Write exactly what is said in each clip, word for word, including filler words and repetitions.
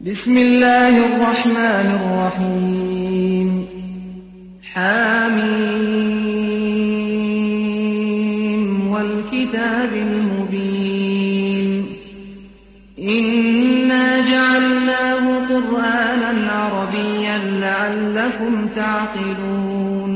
بسم الله الرحمن الرحيم حاميم والكتاب المبين إنا جعلناه قرآنا عربيا لعلكم تعقلون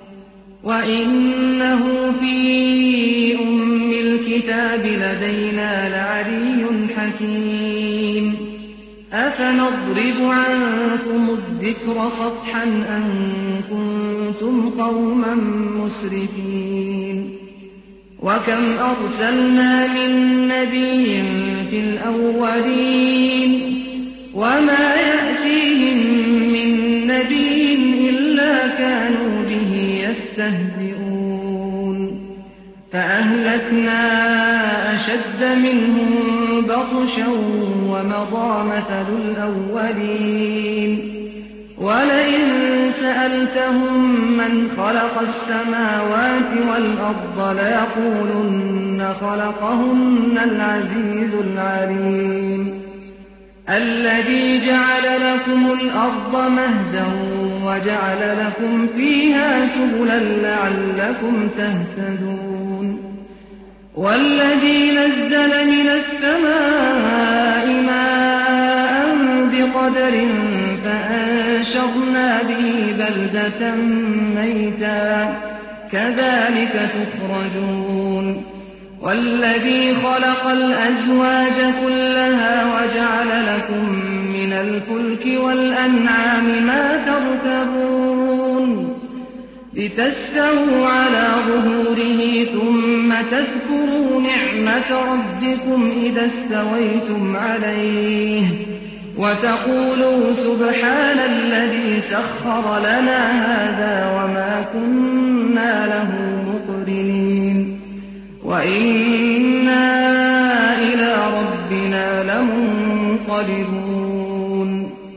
وإنه في أم الكتاب لدينا لعلي حكيم أفنضرب عنكم الذكر صفحا أن كنتم قوما مسرفين وكم أرسلنا من نبي في الأولين وما يأتيهم من نبي إلا كانوا به يستهزئون فأهلكنا أشد منهم بطشا ومضى مثل الأولين ولئن سألتهم من خلق السماوات والأرض ليقولن خلقهن العزيز العليم الذي جعل لكم الأرض مهدا وجعل لكم فيها سبلا لعلكم تهتدون والذي نزل من السماء ماء بقدر فأنشرنا به بلدة ميتا كذلك تخرجون والذي خلق الأزواج كلها وجعل لكم من الفلك والأنعام ما تركبون لتستووا على ظهوره ثم تذكروا نعمة ربكم إذا استويتم عليه وتقولوا سبحان الذي سخر لنا هذا وما كنا له مقرنين وإنا إلى ربنا لمنقلبون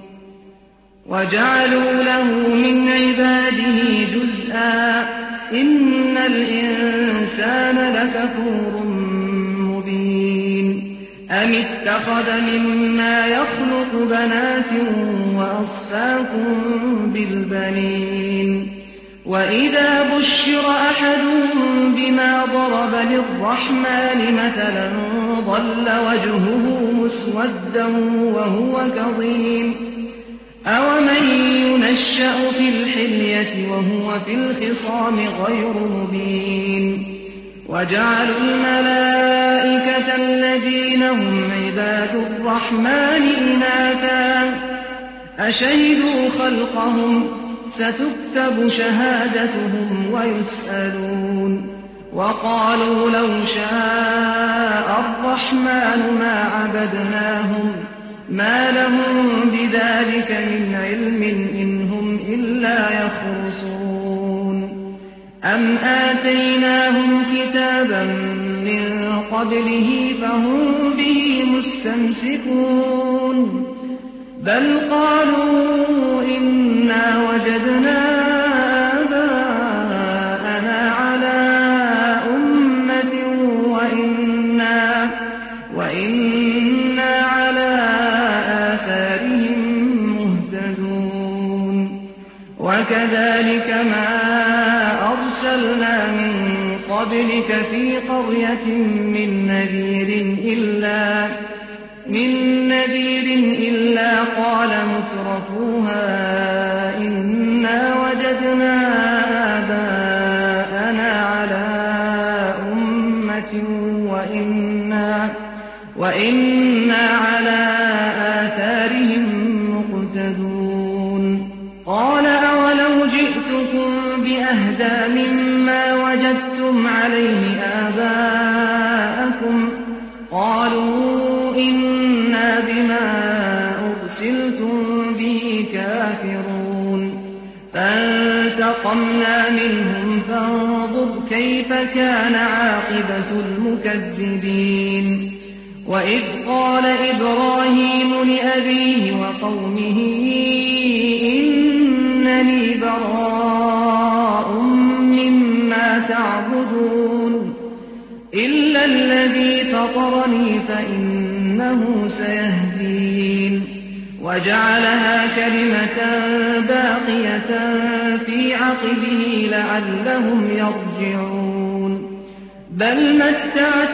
وجعلوا له من عباده جزءا إن الإنسان لكفور مبين أم اتخذ مما يخلق بنات وأصفاكم بالبنين وإذا بشر أحدهم بما ضرب للرحمن مثلا ظل وجهه مسودا وهو كظيم أومن ينشأ في الحلية وهو في الخصام غير مبين وجعلوا الملائكة الذين هم عباد الرحمن إناثا أشهدوا خلقهم ستكتب شهادتهم ويسألون وقالوا لو شاء الرحمن ما عبدناهم ما لهم بذلك من علم إن هم إلا يخرصون أم آتيناهم كتابا من قبله فهم به مستمسكون بل قالوا إنا وجدنا آباءنا على أمة وإنا, وإنا على آثارهم مهتدون وكذلك ما أرسلنا من قبلك في قرية من نذير إلا من نذير إلا قال مترفوها إنا وجدنا آباءنا على أمة وإنا, وإنا على آثارهم مقتدون قال أولو جئتكم بأهدى مما وجدتم عليه آباءكم قالوا إنا بما أرسلتم به كافرون فانتقمنا منهم فانظر كيف كان عاقبة المكذبين وإذ قال إبراهيم لأبيه وقومه إنني براء مما تعبدون إلا الذي فطرني فإنه سيهدين وجعلها كلمة باقية في عقبه لعلهم يرجعون بل متعت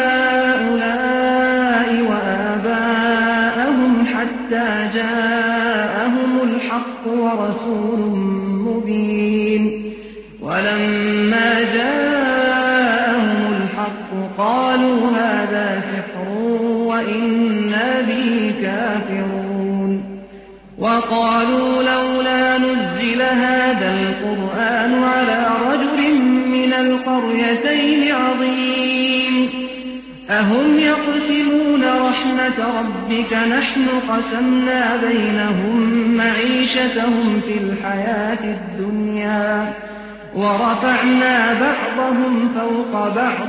هؤلاء وآباءهم حتى جاءهم الحق ورسول مبين ولما جاءهم الحق قالوا هذا سحر وإنا به كافرون وقالوا لولا نزل هذا القرآن على رجل من القريتين عظيم أهم يقسمون رحمة ربك نحن قسمنا بينهم معيشتهم في الحياة الدنيا ورفعنا بعضهم فوق بعض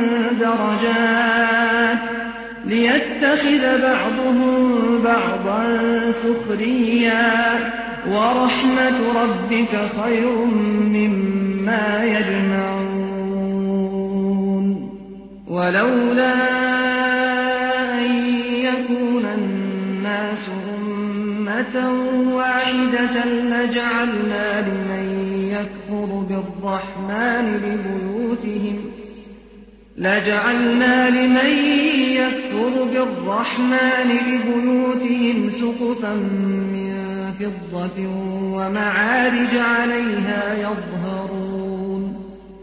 درجات ليتخذ بعضهم بعضا سخريا ورحمة ربك خير مما يجمعون ولولا أن يكون الناس أمة واحدة لجعلنا لمن يكفر بالرحمن لبيوتهم لجعلنا لمن يكفر بالرحمن لبيوتهم سقفا من فضة ومعارج عليها يظهرون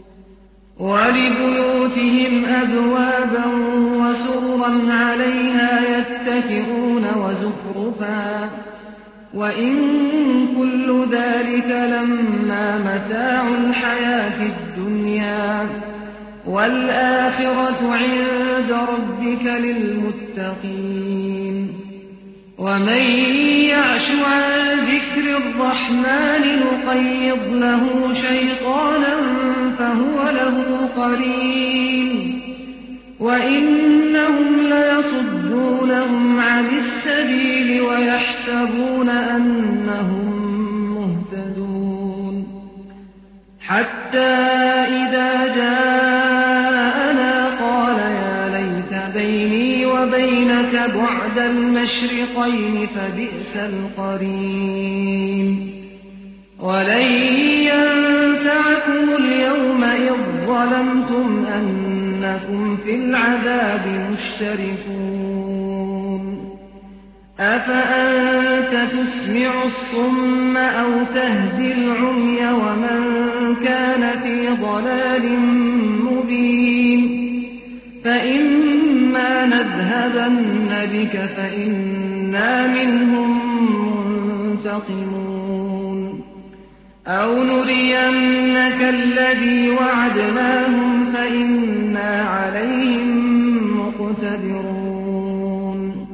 ولبيوتهم أبوابا وسررا عليها يتكئون وزخرفا وإن كل ذلك لما متاع الحياة الدنيا والآخرة عند ربك للمتقين ومن يعش عن ذكر الرحمن نقيض له شيطانا فهو له قرين وإنهم ليصدونهم عن السبيل ويحسبون أنهم مهتدون حتى إذا جاءنا قال يا ليت بيني وبينك بعد المشرقين فبئس القرين ولن ينفعكم اليوم إذ ظلمتم أنكم في العذاب مشتركون أفأنت تسمع الصم أو تهدي العمي ومن كان في ضلال مبين فإما نذهبن بك فإنا منهم منتقمون أو نرينك الذي وعدناهم فإنا عليهم مقتدرون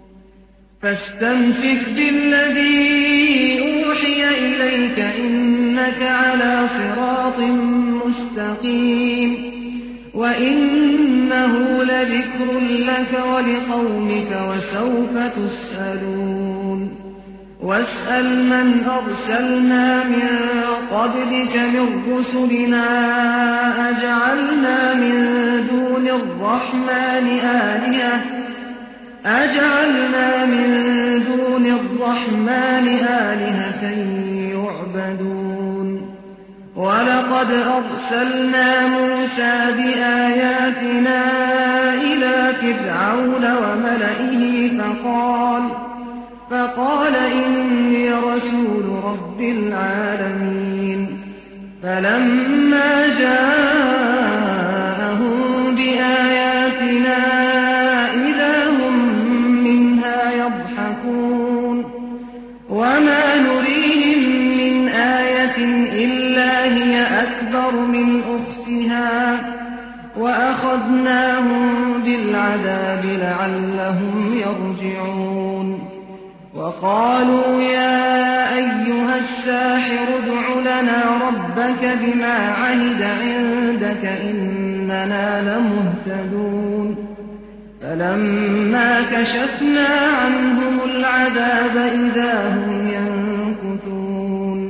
فاستمسك بالذي أوحي إليك إنك على صراط مستقيم وإنه لذكر لك ولقومك وسوف تسألون واسأل من أرسلنا من قبلك من رسلنا أجعلنا من دون الرحمن آلهة أجعلنا من دون الرحمن آلهة يعبدون ولقد أرسلنا موسى بآياتنا إلى فرعون وملئه فقال فقال إني رسول رب العالمين فلما جاءهم بآياتنا إذا هم منها يضحكون وما نريهم من آية إلا هي أكبر من أختها وأخذناهم بالعذاب لعلهم يرجعون وقالوا يا أيها الساحر ادع لنا ربك بما عهد عندك إننا لمهتدون فلما كشفنا عنهم العذاب إذا هم ينكثون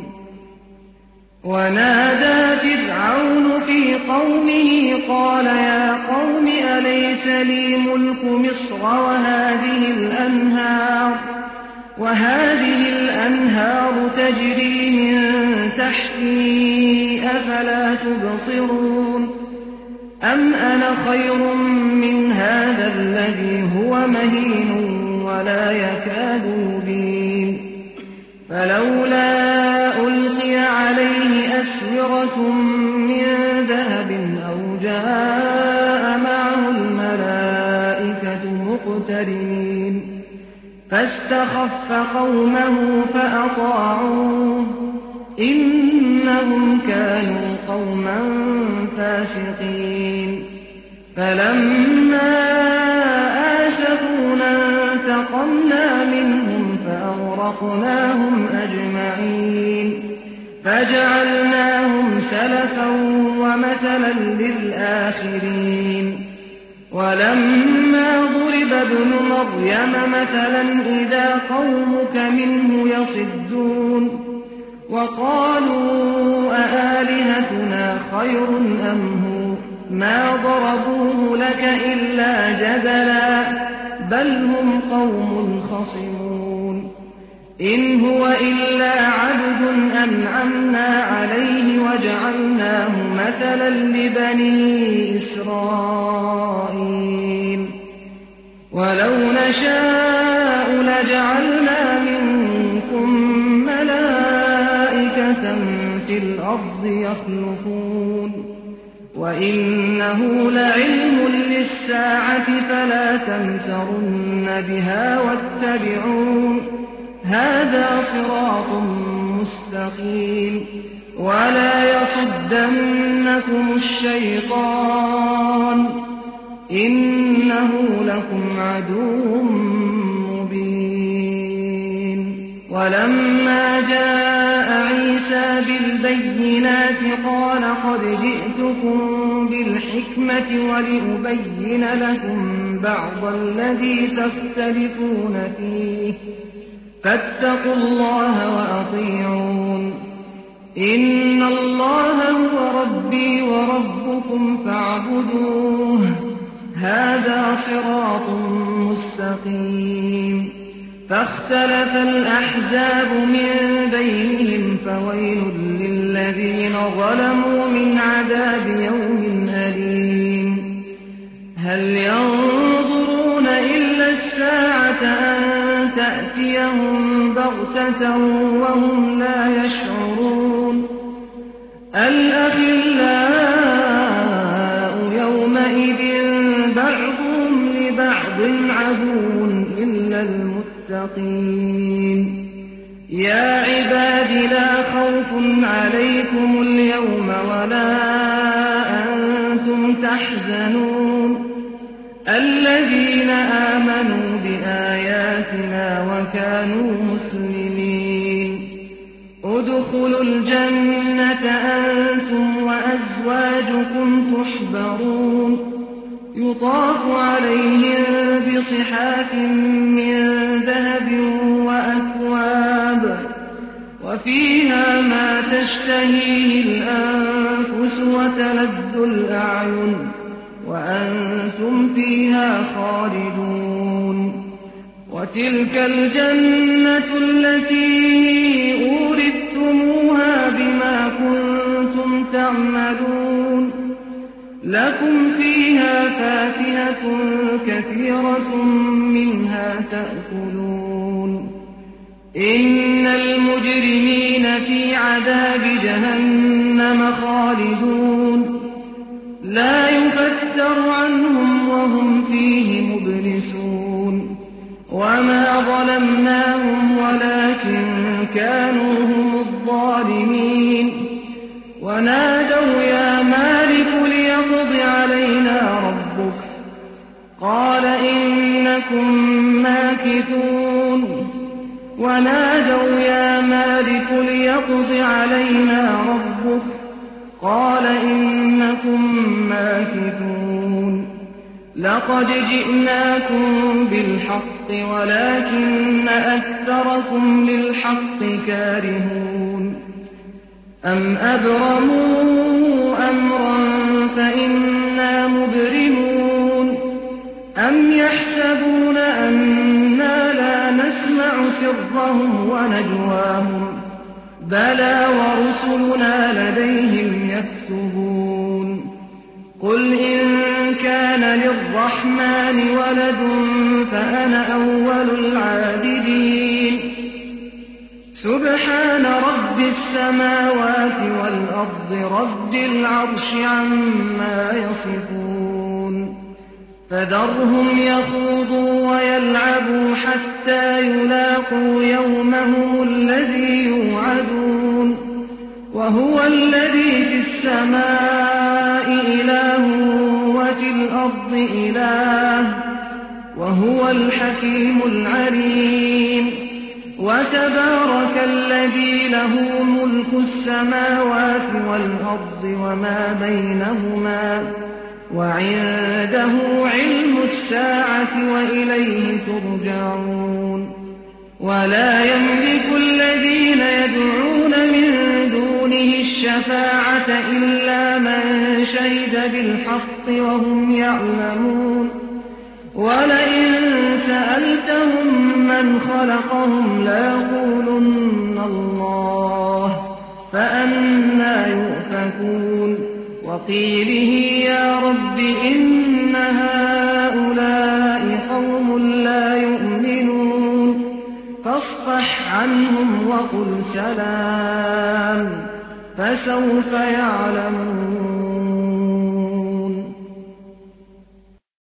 ونادى فرعون في قومه قال يا قوم أليس لي ملك مصر وهذه الأنهار وهذه الأنهار تجري من تحتي أفلا تبصرون أم أنا خير من هذا الذي هو مهين ولا يكاد يبين فلولا ألقي عليه أسورة من ذهب أو جاء معه الملائكة مقترنين فاستخف قومه فأطاعوه إنهم كانوا قوما فاسقين فلما آسفونا انتقمنا منهم فأغرقناهم أجمعين فجعلناهم سلفا ومثلا للآخرين ولما ضرب ابن مريم مثلا إذا قومك منه يصدون وقالوا أآلهتنا خير أم هو ما ضربوه لك إلا جدلا بل هم قوم خصمون إن هو إلا عبد أنعمنا عليه وجعلناه مثلا لبني إسرائيل ولو نشاء لجعلنا منكم ملائكة في الأرض يخلفون وإنه لعلم للساعة فلا تمترن بها واتبعون هذا صراط مستقيم ولا يصدنكم الشيطان إنه لكم عدو مبين ولما جاء عيسى بالبينات قال قد جئتكم بالحكمة ولأبين لكم بعض الذي تختلفون فيه فاتقوا الله وأطيعون إن الله هو ربي وربكم فاعبدوه هذا صراط مستقيم فاختلف الأحزاب من بينهم فويل للذين ظلموا من عذاب يوم أليم هل ينظرون إلا الساعة أن تأتيهم بغتة وهم لا يشعرون الأخلاء يومئذ بعضهم لبعض عدو إلا المتقين يا عباد لا خوف عليكم اليوم ولا أنتم تحزنون الذين آمنوا بآياتنا وكانوا مسلمين ادخلوا الجنة أنتم وأزواجكم تحبرون يطاف عليهم بصحاف من ذهب وأكواب وفيها ما تشتهيه الأنفس وتلذ الأعين وأنتم فيها خالدون وتلك الجنة التي أورثتموها بما كنتم تعملون لكم فيها فاكهة كثيرة منها تأكلون إن المجرمين في عذاب جهنم خالدون لا يفتر عنهم وهم فيه مبلسون وما ظلمناهم ولكن كانوا هم الظالمين ونادوا يا مالك ليقض علينا ربك قال إنكم ماكثون ونادوا يا مالك ليقض علينا ربك قال إنكم ماكثون لقد جئناكم بالحق ولكن أكثركم للحق كارهون أم أبرموا أمرا فإنا مبرمون أم يحسبون أنا لا نسمع نسمع سرهم ونجواهم بلى ورسلنا لديهم يكتبون قل إن كان للرحمن ولد فأنا أول العابدين سبحان رب السماوات والأرض رب العرش عما يصفون فذرهم يخوضوا ويلعبوا حتى يلاقوا يومهم الذي يوعدون وهو الذي في السماء إله وفي الأرض إله وهو الحكيم العليم وتبارك الذي له ملك السماوات والأرض وما بينهما وعنده علم الساعة وإليه ترجعون ولا يملك الذين يدعون من دونه الشفاعة إلا من شهد بالحق وهم يعلمون ولئن سألتهم من خلقهم ليقولن الله فأنى يؤفكون وقيله يا رب إن هؤلاء قوم لا يؤمنون فاصفح عنهم وقل سلام فسوف يعلمون